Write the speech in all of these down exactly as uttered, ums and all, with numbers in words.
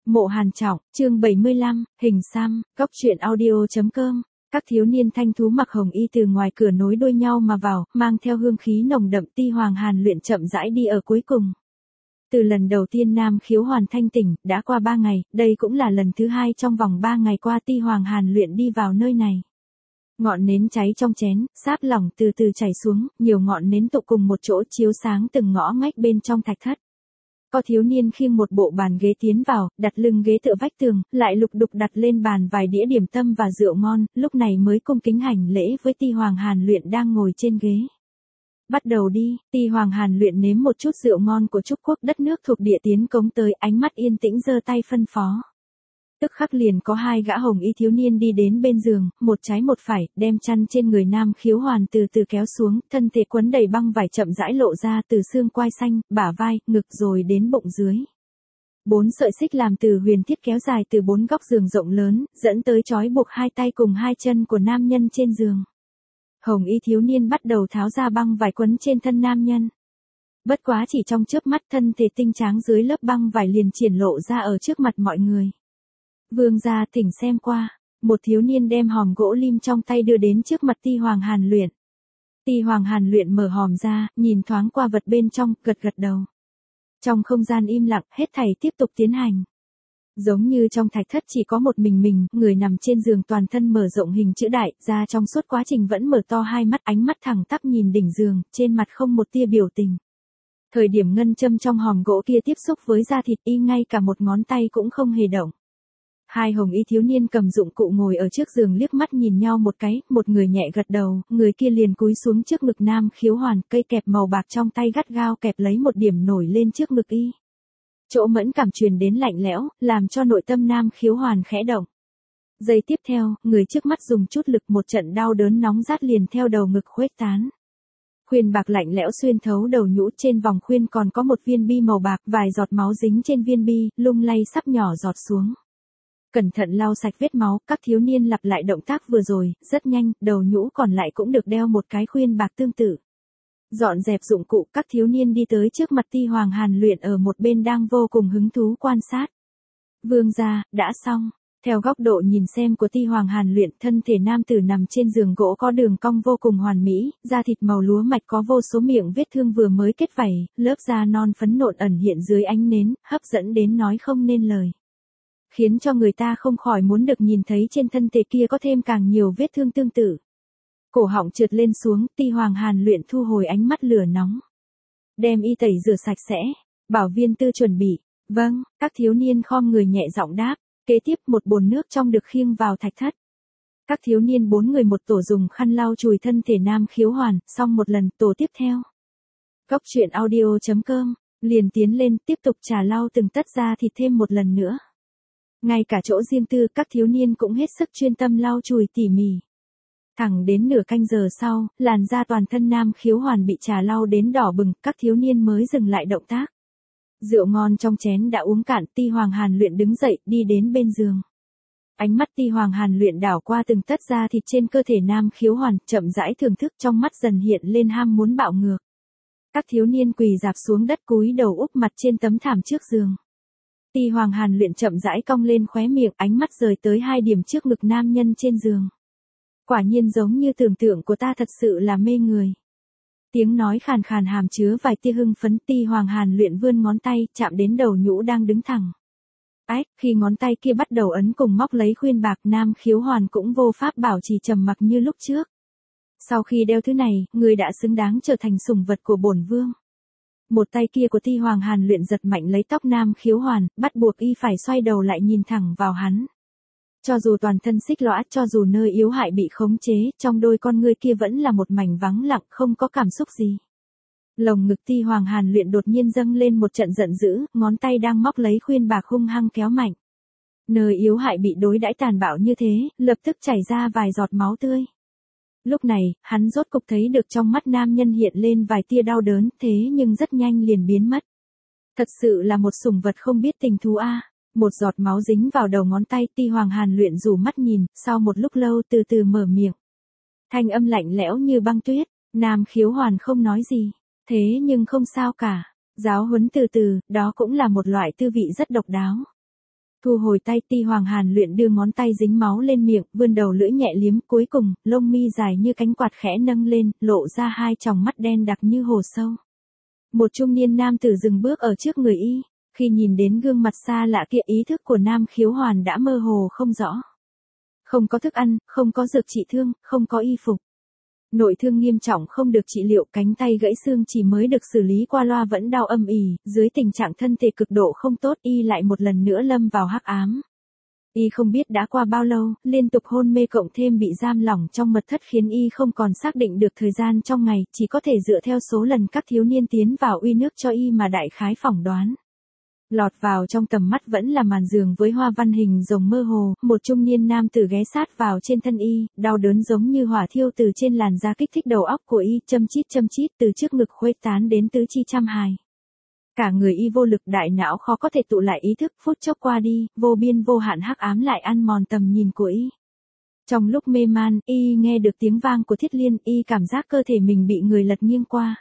Mộ Hàn Trọng, chương bảy mươi lăm, hình xăm, góc truyện audio.com. Các thiếu niên thanh thú mặc hồng y từ ngoài cửa nối đuôi nhau mà vào, mang theo hương khí nồng đậm. Ti Hoàng Hàn Luyện chậm rãi đi ở cuối cùng. Từ lần đầu tiên Nam Khiếu Hoàn thanh tỉnh, đã qua ba ngày, đây cũng là lần thứ hai trong vòng ba ngày qua Ti Hoàng Hàn Luyện đi vào nơi này. Ngọn nến cháy trong chén, sáp lỏng từ từ chảy xuống, nhiều ngọn nến tụ cùng một chỗ chiếu sáng từng ngõ ngách bên trong thạch thất. Có thiếu niên khiêng một bộ bàn ghế tiến vào, đặt lưng ghế tựa vách tường, lại lục đục đặt lên bàn vài đĩa điểm tâm và rượu ngon, lúc này mới cung kính hành lễ với Ti Hoàng Hàn Luyện đang ngồi trên ghế. Bắt đầu đi. Ti Hoàng Hàn Luyện nếm một chút rượu ngon của Trúc Quốc, đất nước thuộc địa tiến cống tới, ánh mắt yên tĩnh giơ tay phân phó. Tức khắc liền có hai gã hồng y thiếu niên đi đến bên giường, một trái một phải, đem chăn trên người Nam Khiếu Hoàn từ từ kéo xuống, thân thể quấn đầy băng vải chậm rãi lộ ra từ xương quai xanh, bả vai, ngực rồi đến bụng dưới. Bốn sợi xích làm từ huyền thiết kéo dài từ bốn góc giường rộng lớn, dẫn tới trói buộc hai tay cùng hai chân của nam nhân trên giường. Hồng y thiếu niên bắt đầu tháo ra băng vải quấn trên thân nam nhân. Bất quá chỉ trong chớp mắt, thân thể tinh tráng dưới lớp băng vải liền triển lộ ra ở trước mặt mọi người. Vương gia, thỉnh xem qua. Một thiếu niên đem hòm gỗ lim trong tay đưa đến trước mặt Ti Hoàng Hàn Luyện. Ti Hoàng Hàn Luyện mở hòm ra, nhìn thoáng qua vật bên trong, gật gật đầu. Trong không gian im lặng, hết thảy tiếp tục tiến hành. Giống như trong thạch thất chỉ có một mình mình, người nằm trên giường toàn thân mở rộng hình chữ đại, ra trong suốt quá trình vẫn mở to hai mắt, ánh mắt thẳng tắp nhìn đỉnh giường, trên mặt không một tia biểu tình. Thời điểm ngân châm trong hòm gỗ kia tiếp xúc với da thịt, y ngay cả một ngón tay cũng không hề động. Hai hồng y thiếu niên cầm dụng cụ ngồi ở trước giường liếc mắt nhìn nhau một cái, một người nhẹ gật đầu, người kia liền cúi xuống trước ngực Nam Khiếu Hoàn, cây kẹp màu bạc trong tay gắt gao kẹp lấy một điểm nổi lên trước ngực y. Chỗ mẫn cảm truyền đến lạnh lẽo, làm cho nội tâm Nam Khiếu Hoàn khẽ động. Giây tiếp theo, người trước mắt dùng chút lực, một trận đau đớn nóng rát liền theo đầu ngực khuếch tán. Khuyên bạc lạnh lẽo xuyên thấu đầu nhũ, trên vòng khuyên còn có một viên bi màu bạc, vài giọt máu dính trên viên bi, lung lay sắp nhỏ giọt xuống. Cẩn thận lau sạch vết máu, các thiếu niên lặp lại động tác vừa rồi, rất nhanh, đầu nhũ còn lại cũng được đeo một cái khuyên bạc tương tự. Dọn dẹp dụng cụ, các thiếu niên đi tới trước mặt Ti Hoàng Hàn Luyện ở một bên đang vô cùng hứng thú quan sát. Vương gia, đã xong. Theo góc độ nhìn xem của Ti Hoàng Hàn Luyện, thân thể nam tử nằm trên giường gỗ có đường cong vô cùng hoàn mỹ, da thịt màu lúa mạch có vô số miệng vết thương vừa mới kết vảy, lớp da non phấn nộn ẩn hiện dưới ánh nến, hấp dẫn đến nói không nên lời. Khiến cho người ta không khỏi muốn được nhìn thấy trên thân thể kia có thêm càng nhiều vết thương tương tự. Cổ họng trượt lên xuống, Ti Hoàng Hàn Luyện thu hồi ánh mắt lửa nóng. Đem y tẩy rửa sạch sẽ. Bảo viên tư chuẩn bị. Vâng, các thiếu niên khom người nhẹ giọng đáp. Kế tiếp một bồn nước trong được khiêng vào thạch thất. Các thiếu niên bốn người một tổ dùng khăn lau chùi thân thể Nam Khiếu Hoàn, xong một lần, tổ tiếp theo. Góc truyện audio.com, liền tiến lên tiếp tục trà lau từng tất da thịt thêm một lần nữa. Ngay cả chỗ riêng tư, các thiếu niên cũng hết sức chuyên tâm lau chùi tỉ mỉ. Thẳng đến nửa canh giờ sau, làn da toàn thân Nam Khiếu Hoàn bị trà lau đến đỏ bừng, các thiếu niên mới dừng lại động tác. Rượu ngon trong chén đã uống cạn, Ti Hoàng Hàn Luyện đứng dậy, đi đến bên giường. Ánh mắt Ti Hoàng Hàn Luyện đảo qua từng tất da thịt trên cơ thể Nam Khiếu Hoàn, chậm rãi thưởng thức, trong mắt dần hiện lên ham muốn bạo ngược. Các thiếu niên quỳ rạp xuống đất cúi đầu úp mặt trên tấm thảm trước giường. Ti Hoàng Hàn Luyện chậm rãi cong lên khóe miệng, ánh mắt rời tới hai điểm trước ngực nam nhân trên giường. Quả nhiên giống như tưởng tượng của ta, thật sự là mê người. Tiếng nói khàn khàn hàm chứa vài tia hưng phấn. Ti Hoàng Hàn Luyện vươn ngón tay, chạm đến đầu nhũ đang đứng thẳng. Ách, khi ngón tay kia bắt đầu ấn cùng móc lấy khuyên bạc, Nam Khiếu Hoàn cũng vô pháp bảo trì trầm mặc như lúc trước. Sau khi đeo thứ này, người đã xứng đáng trở thành sủng vật của bổn vương. Một tay kia của Ti Hoàng Hàn Luyện giật mạnh lấy tóc Nam Khiếu Hoàn, bắt buộc y phải xoay đầu lại nhìn thẳng vào hắn. Cho dù toàn thân xích lõa, cho dù nơi yếu hại bị khống chế, trong đôi con ngươi kia vẫn là một mảnh vắng lặng, không có cảm xúc gì. Lồng ngực Ti Hoàng Hàn Luyện đột nhiên dâng lên một trận giận dữ, ngón tay đang móc lấy khuyên bạc hung hăng kéo mạnh. Nơi yếu hại bị đối đãi tàn bạo như thế, lập tức chảy ra vài giọt máu tươi. Lúc này, hắn rốt cục thấy được trong mắt nam nhân hiện lên vài tia đau đớn, thế nhưng rất nhanh liền biến mất. Thật sự là một sủng vật không biết tình thú a. Một giọt máu dính vào đầu ngón tay, Ti Hoàng Hàn Luyện rủ mắt nhìn, sau một lúc lâu từ từ mở miệng. Thanh âm lạnh lẽo như băng tuyết, Nam Khiếu Hoàn không nói gì, thế nhưng không sao cả, giáo huấn từ từ, đó cũng là một loại tư vị rất độc đáo. Thu hồi tay, Ti Hoàng Hàn Luyện đưa ngón tay dính máu lên miệng, vươn đầu lưỡi nhẹ liếm, cuối cùng, lông mi dài như cánh quạt khẽ nâng lên, lộ ra hai tròng mắt đen đặc như hồ sâu. Một trung niên nam tử dừng bước ở trước người y, khi nhìn đến gương mặt xa lạ kia, ý thức của Nam Khiếu Hoàn đã mơ hồ không rõ. Không có thức ăn, không có dược trị thương, không có y phục. Nội thương nghiêm trọng không được trị liệu, cánh tay gãy xương chỉ mới được xử lý qua loa vẫn đau âm ỉ, dưới tình trạng thân thể cực độ không tốt, y lại một lần nữa lâm vào hắc ám. Y không biết đã qua bao lâu, liên tục hôn mê cộng thêm bị giam lỏng trong mật thất khiến y không còn xác định được thời gian trong ngày, chỉ có thể dựa theo số lần các thiếu niên tiến vào uy nước cho y mà đại khái phỏng đoán. Lọt vào trong tầm mắt vẫn là màn giường với hoa văn hình rồng mơ hồ, một trung niên nam tử ghé sát vào trên thân y, đau đớn giống như hỏa thiêu từ trên làn da kích thích đầu óc của y, châm chít châm chít từ trước ngực khuếch tán đến tứ chi trăm hài. Cả người y vô lực, đại não khó có thể tụ lại ý thức, phút chốc qua đi, vô biên vô hạn hắc ám lại ăn mòn tầm nhìn của y. Trong lúc mê man, y nghe được tiếng vang của thiết liên, y cảm giác cơ thể mình bị người lật nghiêng qua.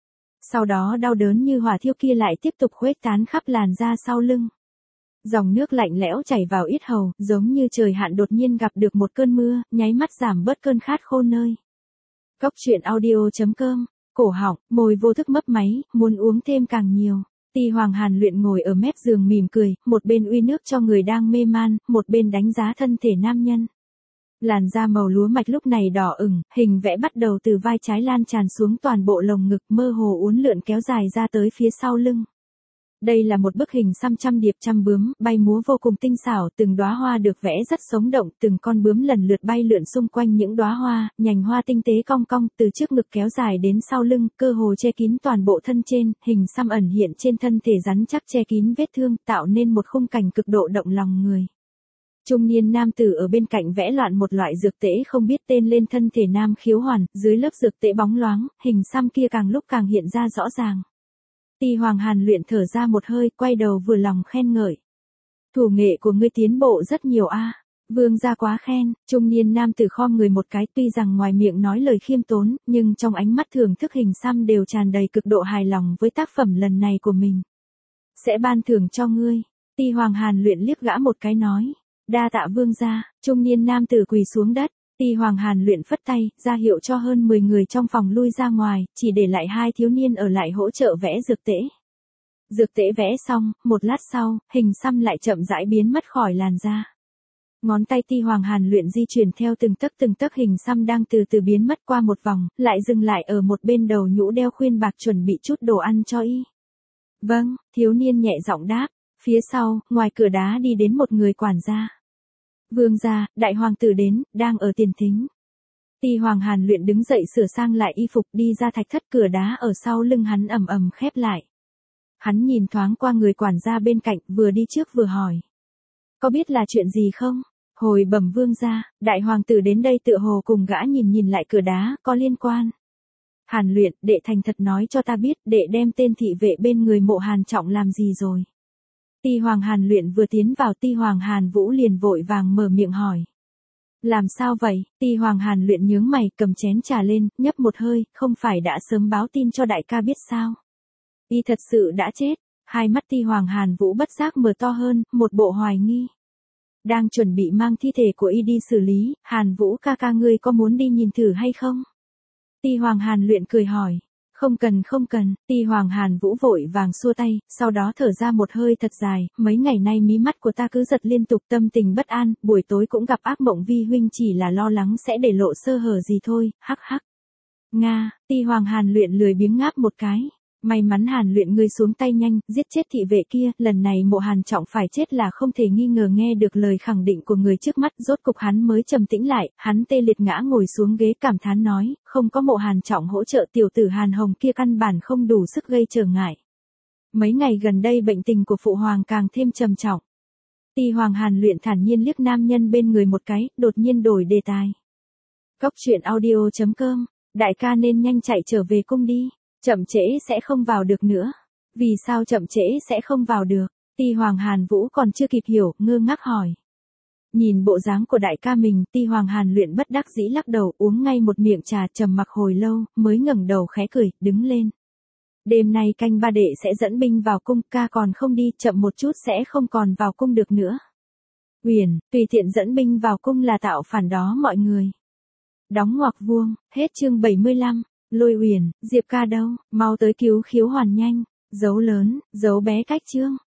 Sau đó đau đớn như hỏa thiêu kia lại tiếp tục khuếch tán khắp làn da sau lưng. Dòng nước lạnh lẽo chảy vào yết hầu, giống như trời hạn đột nhiên gặp được một cơn mưa, nháy mắt giảm bớt cơn khát khô nơi. Cốc truyện audio chấm com, cổ họng, môi vô thức mấp máy, muốn uống thêm càng nhiều. Ti Hoàng Hàn Luyện ngồi ở mép giường mỉm cười, một bên uy nước cho người đang mê man, một bên đánh giá thân thể nam nhân. Làn da màu lúa mạch lúc này đỏ ửng, hình vẽ bắt đầu từ vai trái lan tràn xuống toàn bộ lồng ngực, mơ hồ uốn lượn kéo dài ra tới phía sau lưng. Đây là một bức hình xăm trăm điệp trăm bướm, bay múa vô cùng tinh xảo, từng đóa hoa được vẽ rất sống động, từng con bướm lần lượt bay lượn xung quanh những đóa hoa, nhành hoa tinh tế cong cong, từ trước ngực kéo dài đến sau lưng, cơ hồ che kín toàn bộ thân trên, hình xăm ẩn hiện trên thân thể rắn chắc che kín vết thương, tạo nên một khung cảnh cực độ động lòng người. Trung niên nam tử ở bên cạnh vẽ loạn một loại dược tễ không biết tên lên thân thể Nam Khiếu Hoàn, dưới lớp dược tễ bóng loáng, hình xăm kia càng lúc càng hiện ra rõ ràng. Ti Hoàng Hàn Luyện thở ra một hơi, quay đầu vừa lòng khen ngợi. Thủ nghệ của ngươi tiến bộ rất nhiều a. Vương gia quá khen. Trung niên nam tử khom người một cái, tuy rằng ngoài miệng nói lời khiêm tốn, nhưng trong ánh mắt thưởng thức hình xăm đều tràn đầy cực độ hài lòng với tác phẩm lần này của mình. Sẽ ban thưởng cho ngươi. Ti Hoàng Hàn Luyện liếc gã một cái nói. Đa tạ vương gia. Trung niên nam tử quỳ xuống đất. Ti Hoàng Hàn Luyện phất tay, ra hiệu cho hơn mười người trong phòng lui ra ngoài, chỉ để lại hai thiếu niên ở lại hỗ trợ vẽ dược tễ. Dược tễ vẽ xong, một lát sau, hình xăm lại chậm rãi biến mất khỏi làn da. Ngón tay Ti Hoàng Hàn Luyện di chuyển theo từng tấc từng tấc hình xăm đang từ từ biến mất qua một vòng, lại dừng lại ở một bên đầu nhũ đeo khuyên bạc chuẩn bị chút đồ ăn cho y. Vâng, thiếu niên nhẹ giọng đáp. Phía sau, ngoài cửa đá đi đến một người quản gia. Vương gia, đại hoàng tử đến, đang ở tiền thính. Ti Hoàng Hàn Luyện đứng dậy sửa sang lại y phục đi ra thạch thất, cửa đá ở sau lưng hắn ầm ầm khép lại. Hắn nhìn thoáng qua người quản gia bên cạnh, vừa đi trước vừa hỏi. Có biết là chuyện gì không? Hồi bẩm vương gia, đại hoàng tử đến đây tựa hồ cùng gã nhìn nhìn lại cửa đá, có liên quan. Hàn Luyện, đệ thành thật nói cho ta biết, đệ đem tên thị vệ bên người Mộ Hàn Trọng làm gì rồi? Ti Hoàng Hàn Luyện vừa tiến vào, Ti Hoàng Hàn Vũ liền vội vàng mở miệng hỏi. Làm sao vậy? Ti Hoàng Hàn Luyện nhướng mày, cầm chén trà lên, nhấp một hơi, không phải đã sớm báo tin cho đại ca biết sao? Y thật sự đã chết. Hai mắt Ti Hoàng Hàn Vũ bất giác mở to hơn, một bộ hoài nghi. Đang chuẩn bị mang thi thể của y đi xử lý, Hàn Vũ ca ca ngươi có muốn đi nhìn thử hay không? Ti Hoàng Hàn Luyện cười hỏi. Không cần không cần. Ti Hoàng Hàn Vũ vội vàng xua tay, sau đó thở ra một hơi thật dài, mấy ngày nay mí mắt của ta cứ giật liên tục, tâm tình bất an, buổi tối cũng gặp ác mộng, vi huynh chỉ là lo lắng sẽ để lộ sơ hở gì thôi, hắc hắc. Nga, Ti Hoàng Hàn Luyện lười biếng ngáp một cái. May mắn Hàn Luyện ngươi xuống tay nhanh, giết chết thị vệ kia, lần này Mộ Hàn Trọng phải chết là không thể nghi ngờ. Nghe được lời khẳng định của người trước mắt, rốt cục hắn mới trầm tĩnh lại, hắn tê liệt ngã ngồi xuống ghế cảm thán nói, không có Mộ Hàn Trọng hỗ trợ tiểu tử Hàn Hồng kia căn bản không đủ sức gây trở ngại. Mấy ngày gần đây bệnh tình của phụ hoàng càng thêm trầm trọng. Ti Hoàng Hàn Luyện thản nhiên liếc nam nhân bên người một cái, đột nhiên đổi đề tài. Cốc truyện audio chấm com, đại ca nên nhanh chạy trở về cung đi. Chậm trễ sẽ không vào được nữa. Vì sao chậm trễ sẽ không vào được? Ti Hoàng Hàn Vũ còn chưa kịp hiểu, ngơ ngác hỏi. Nhìn bộ dáng của đại ca mình, Ti Hoàng Hàn Luyện bất đắc dĩ lắc đầu, uống ngay một miệng trà, trầm mặc hồi lâu, mới ngẩng đầu khẽ cười, đứng lên. Đêm nay canh ba đệ sẽ dẫn binh vào cung, ca còn không đi, chậm một chút sẽ không còn vào cung được nữa. Uyển, tùy tiện dẫn binh vào cung là tạo phản đó mọi người. Đóng ngoặc vuông, hết chương bảy mươi lăm. Lôi Uyển, Diệp ca đâu, mau tới cứu Khiếu Hoàn nhanh. Dấu lớn, dấu bé cách chương.